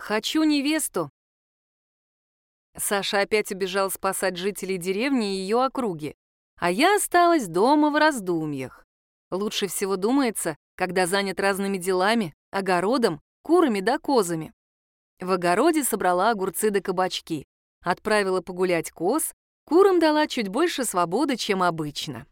Хочу невесту. Саша опять убежал спасать жителей деревни и ее округи, а я осталась дома в раздумьях. Лучше всего думается, когда занят разными делами, огородом, курами да козами. В огороде собрала огурцы да кабачки, отправила погулять коз, курам дала чуть больше свободы, чем обычно.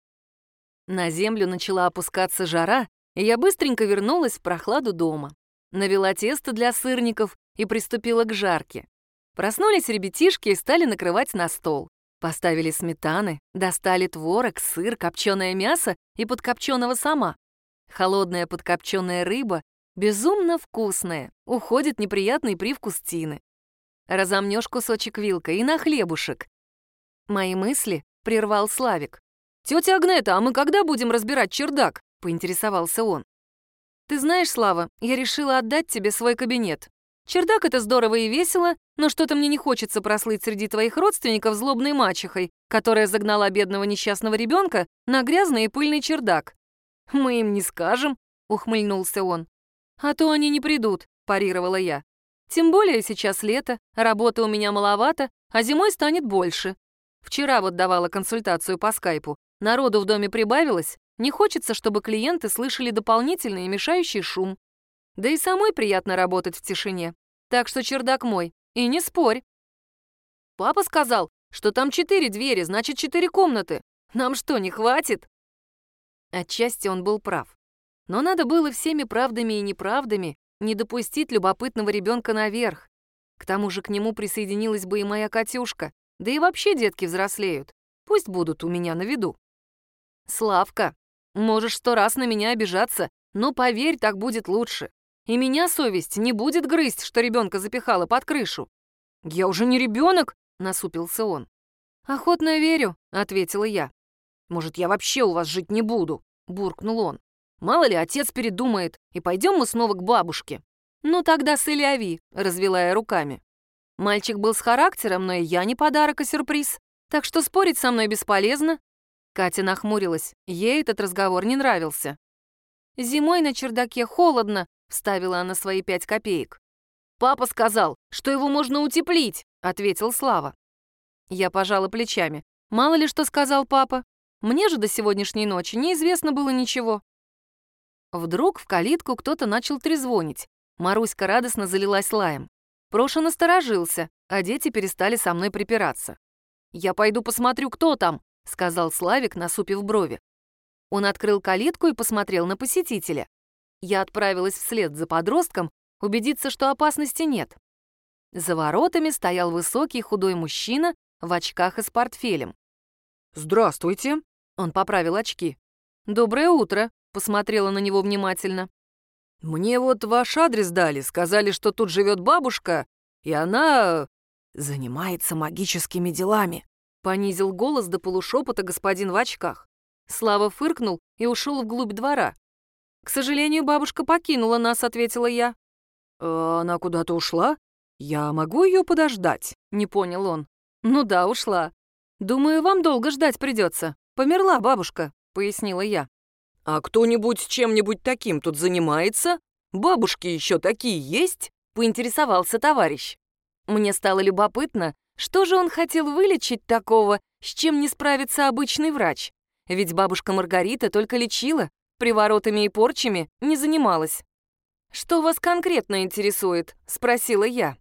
На землю начала опускаться жара, и я быстренько вернулась в прохладу дома. Навела тесто для сырников и приступила к жарке. Проснулись ребятишки и стали накрывать на стол. Поставили сметаны, достали творог, сыр, копченое мясо и подкопченого сама. Холодная подкопченая рыба, безумно вкусная, уходит неприятный привкус тины. Разомнешь кусочек вилкой и на хлебушек. Мои мысли прервал Славик. «Тетя Агнета, а мы когда будем разбирать чердак?» — поинтересовался он. «Ты знаешь, Слава, я решила отдать тебе свой кабинет. Чердак — это здорово и весело, но что-то мне не хочется прослыть среди твоих родственников злобной мачехой, которая загнала бедного несчастного ребенка на грязный и пыльный чердак». «Мы им не скажем», — ухмыльнулся он. «А то они не придут», — парировала я. «Тем более сейчас лето, работы у меня маловато, а зимой станет больше. Вчера вот давала консультацию по скайпу. Народу в доме прибавилось, не хочется, чтобы клиенты слышали дополнительный и мешающий шум. Да и самой приятно работать в тишине. Так что чердак мой, и не спорь». «Папа сказал, что там 4 двери, значит 4 комнаты. Нам что, не хватит?» Отчасти он был прав. Но надо было всеми правдами и неправдами не допустить любопытного ребенка наверх. К тому же к нему присоединилась бы и моя Катюшка. Да и вообще детки взрослеют. Пусть будут у меня на виду. «Славка, можешь 100 раз на меня обижаться, но поверь, так будет лучше. И меня совесть не будет грызть, что ребенка запихала под крышу». «Я уже не ребенок», — насупился он. «Охотно верю», — ответила я. «Может, я вообще у вас жить не буду», — буркнул он. «Мало ли, отец передумает, и пойдем мы снова к бабушке». «Ну тогда сэляви», — развела я руками. Мальчик был с характером, но и я не подарок, а сюрприз, так что спорить со мной бесполезно. Катя нахмурилась, ей этот разговор не нравился. «Зимой на чердаке холодно», — вставила она свои 5 копеек. «Папа сказал, что его можно утеплить», — ответил Слава. Я пожала плечами. Мало ли что сказал папа. Мне же до сегодняшней ночи неизвестно было ничего. Вдруг в калитку кто-то начал трезвонить. Маруська радостно залилась лаем. Проша насторожился, а дети перестали со мной припираться. «Я пойду посмотрю, кто там», — сказал Славик, насупив брови. Он открыл калитку и посмотрел на посетителя. Я отправилась вслед за подростком, убедиться, что опасности нет. За воротами стоял высокий худой мужчина в очках и с портфелем. «Здравствуйте», — он поправил очки. «Доброе утро», — посмотрела на него внимательно. «Мне вот ваш адрес дали, сказали, что тут живет бабушка, и она занимается магическими делами», — понизил голос до полушепота господин в очках. Слава фыркнул и ушел вглубь двора. «К сожалению, бабушка покинула нас», — ответила я. «Она куда-то ушла? Я могу ее подождать?» — не понял он. «Ну да, ушла. Думаю, вам долго ждать придется. Померла бабушка», — пояснила я. «А кто-нибудь чем-нибудь таким тут занимается? Бабушки еще такие есть?» — поинтересовался товарищ. Мне стало любопытно, что же он хотел вылечить такого, с чем не справится обычный врач. Ведь бабушка Маргарита только лечила, приворотами и порчами не занималась. «Что вас конкретно интересует?» — спросила я.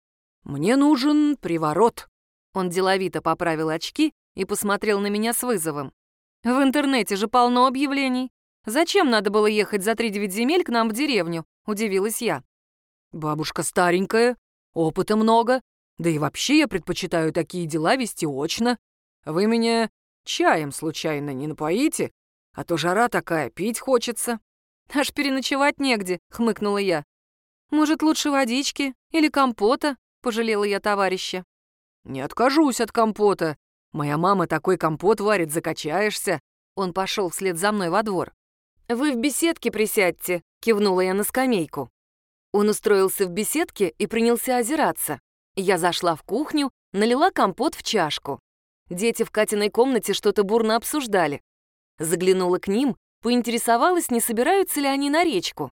«Мне нужен приворот». Он деловито поправил очки и посмотрел на меня с вызовом. «В интернете же полно объявлений. Зачем надо было ехать за 3-9 земель к нам в деревню?» — удивилась я. «Бабушка старенькая, опыта много, да и вообще я предпочитаю такие дела вести очно. Вы меня чаем случайно не напоите? А то жара такая, пить хочется». «Аж переночевать негде», — хмыкнула я. «Может, лучше водички или компота?» — пожалела я товарища. «Не откажусь от компота. Моя мама такой компот варит, закачаешься». Он пошел вслед за мной во двор. «Вы в беседке присядьте», — кивнула я на скамейку. Он устроился в беседке и принялся озираться. Я зашла в кухню, налила компот в чашку. Дети в Катиной комнате что-то бурно обсуждали. Заглянула к ним, поинтересовалась, не собираются ли они на речку.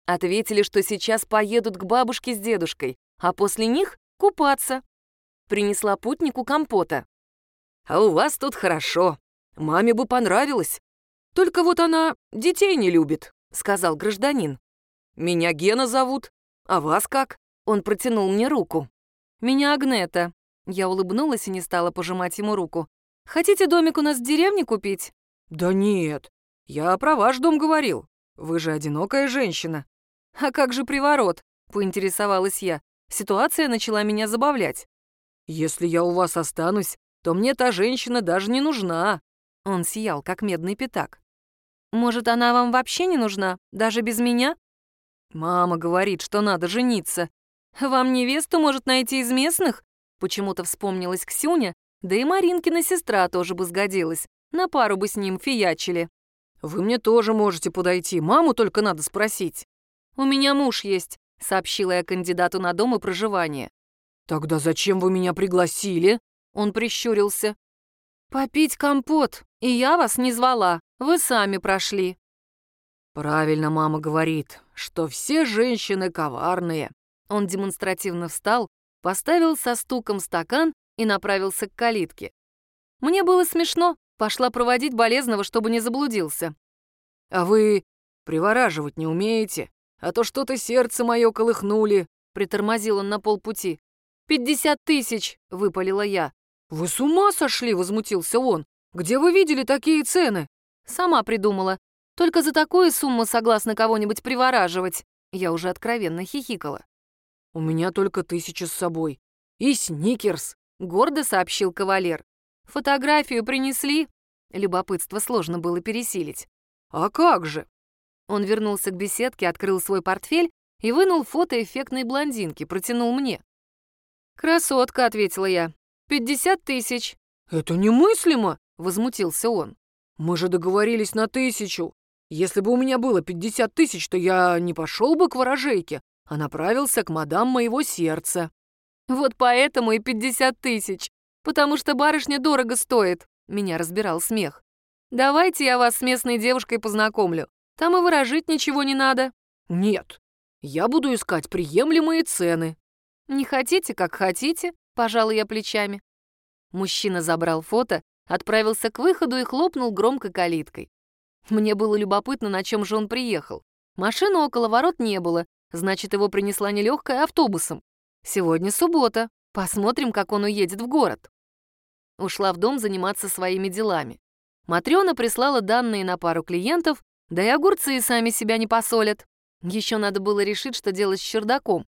Ответили, что сейчас поедут к бабушке с дедушкой, а после них купаться. Принесла путнику компота. «А у вас тут хорошо. Маме бы понравилось. Только вот она детей не любит», — сказал гражданин. «Меня Гена зовут. А вас как?» Он протянул мне руку. «Меня Агнета». Я улыбнулась и не стала пожимать ему руку. «Хотите домик у нас в деревне купить?» «Да нет, я про ваш дом говорил. Вы же одинокая женщина». «А как же приворот?» — поинтересовалась я. Ситуация начала меня забавлять. «Если я у вас останусь, то мне та женщина даже не нужна». Он сиял, как медный пятак. «Может, она вам вообще не нужна, даже без меня?» «Мама говорит, что надо жениться. Вам невесту может найти из местных?» Почему-то вспомнилась Ксюня, да и Маринкина сестра тоже бы сгодилась. На пару бы с ним фиячили. «Вы мне тоже можете подойти, маму только надо спросить». «У меня муж есть», — сообщила я кандидату на дом и проживание. «Тогда зачем вы меня пригласили?» Он прищурился. «Попить компот, и я вас не звала, вы сами прошли». «Правильно мама говорит, что все женщины коварные». Он демонстративно встал, поставил со стуком стакан и направился к калитке. Мне было смешно, пошла проводить болезного, чтобы не заблудился. «А вы привораживать не умеете? А то что-то сердце мое колыхнули», — притормозил он на полпути. 50 000, — выпалила я. «Вы с ума сошли?» — возмутился он. «Где вы видели такие цены?» «Сама придумала. Только за такую сумму согласна кого-нибудь привораживать». Я уже откровенно хихикала. «У меня только 1000 с собой. И сникерс», — гордо сообщил кавалер. «Фотографию принесли?» Любопытство сложно было пересилить. «А как же?» Он вернулся к беседке, открыл свой портфель и вынул фото эффектной блондинки, протянул мне. «Красотка», — ответила я. 50 000. «Это немыслимо!» — возмутился он. «Мы же договорились на 1000. Если бы у меня было 50 000, то я не пошел бы к ворожейке, а направился к мадам моего сердца». «Вот поэтому и 50 000, потому что барышня дорого стоит», — меня разбирал смех. «Давайте я вас с местной девушкой познакомлю. Там и выражить ничего не надо». «Нет, я буду искать приемлемые цены». «Не хотите, как хотите», — пожала я плечами. Мужчина забрал фото, отправился к выходу и хлопнул громко калиткой. Мне было любопытно, на чем же он приехал. Машины около ворот не было, значит, его принесла нелегкая, а автобусом. Сегодня суббота, посмотрим, как он уедет в город. Ушла в дом заниматься своими делами. Матрёна прислала данные на пару клиентов, да и огурцы сами себя не посолят. Еще надо было решить, что делать с чердаком.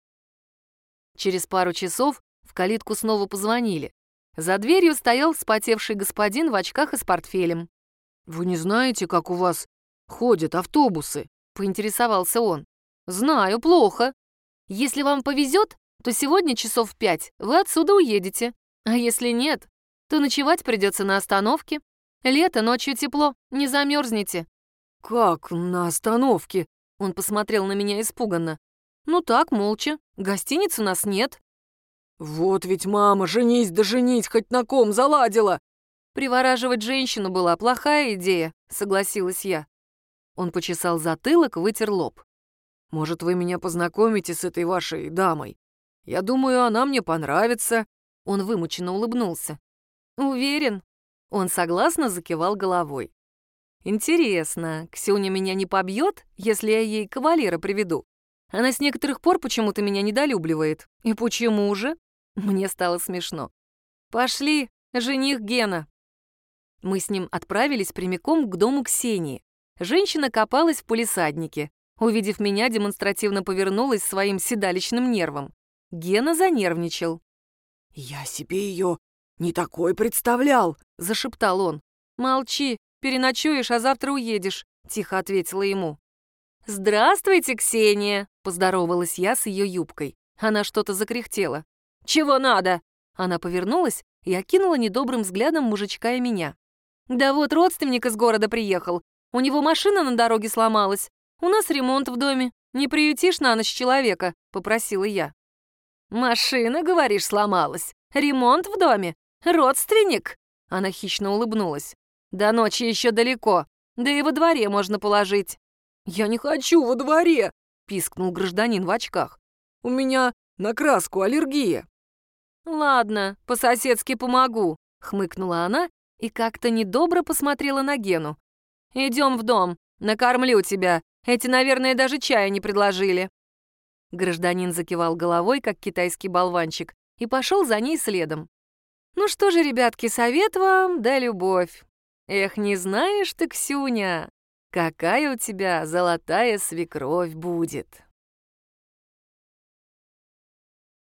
Через пару часов в калитку снова позвонили. За дверью стоял вспотевший господин в очках и с портфелем. «Вы не знаете, как у вас ходят автобусы?» — поинтересовался он. «Знаю, плохо. Если вам повезет, то сегодня часов в 5 вы отсюда уедете. А если нет, то ночевать придется на остановке. Лето, ночью тепло, не замерзнете». «Как на остановке?» — он посмотрел на меня испуганно. «Ну так, молча. Гостиниц у нас нет». «Вот ведь мама, женись да женить, хоть на ком заладила!» «Привораживать женщину была плохая идея», — согласилась я. Он почесал затылок, вытер лоб. «Может, вы меня познакомите с этой вашей дамой? Я думаю, она мне понравится». Он вымученно улыбнулся. «Уверен?» Он согласно закивал головой. «Интересно, Ксюня меня не побьет, если я ей кавалера приведу? Она с некоторых пор почему-то меня недолюбливает. И почему же?» Мне стало смешно. «Пошли, жених Гена». Мы с ним отправились прямиком к дому Ксении. Женщина копалась в палисаднике. Увидев меня, демонстративно повернулась своим седалищным нервом. Гена занервничал. «Я себе ее не такой представлял», — зашептал он. «Молчи, переночуешь, а завтра уедешь», — тихо ответила ему. «Здравствуйте, Ксения!» — поздоровалась я с ее юбкой. Она что-то закряхтела. «Чего надо?» Она повернулась и окинула недобрым взглядом мужичка и меня. «Да вот родственник из города приехал. У него машина на дороге сломалась. У нас ремонт в доме. Не приютишь на ночь человека?» — попросила я. «Машина, говоришь, сломалась? Ремонт в доме? Родственник?» Она хищно улыбнулась. «До ночи еще далеко. Да и во дворе можно положить». «Я не хочу во дворе!» пискнул гражданин в очках. «У меня на краску аллергия». «Ладно, по-соседски помогу», — хмыкнула она и как-то недобро посмотрела на Гену. «Идем в дом, накормлю тебя. Эти, наверное, даже чая не предложили». Гражданин закивал головой, как китайский болванчик, и пошел за ней следом. «Ну что же, ребятки, совет вам да любовь. Эх, не знаешь ты, Ксюня, какая у тебя золотая свекровь будет».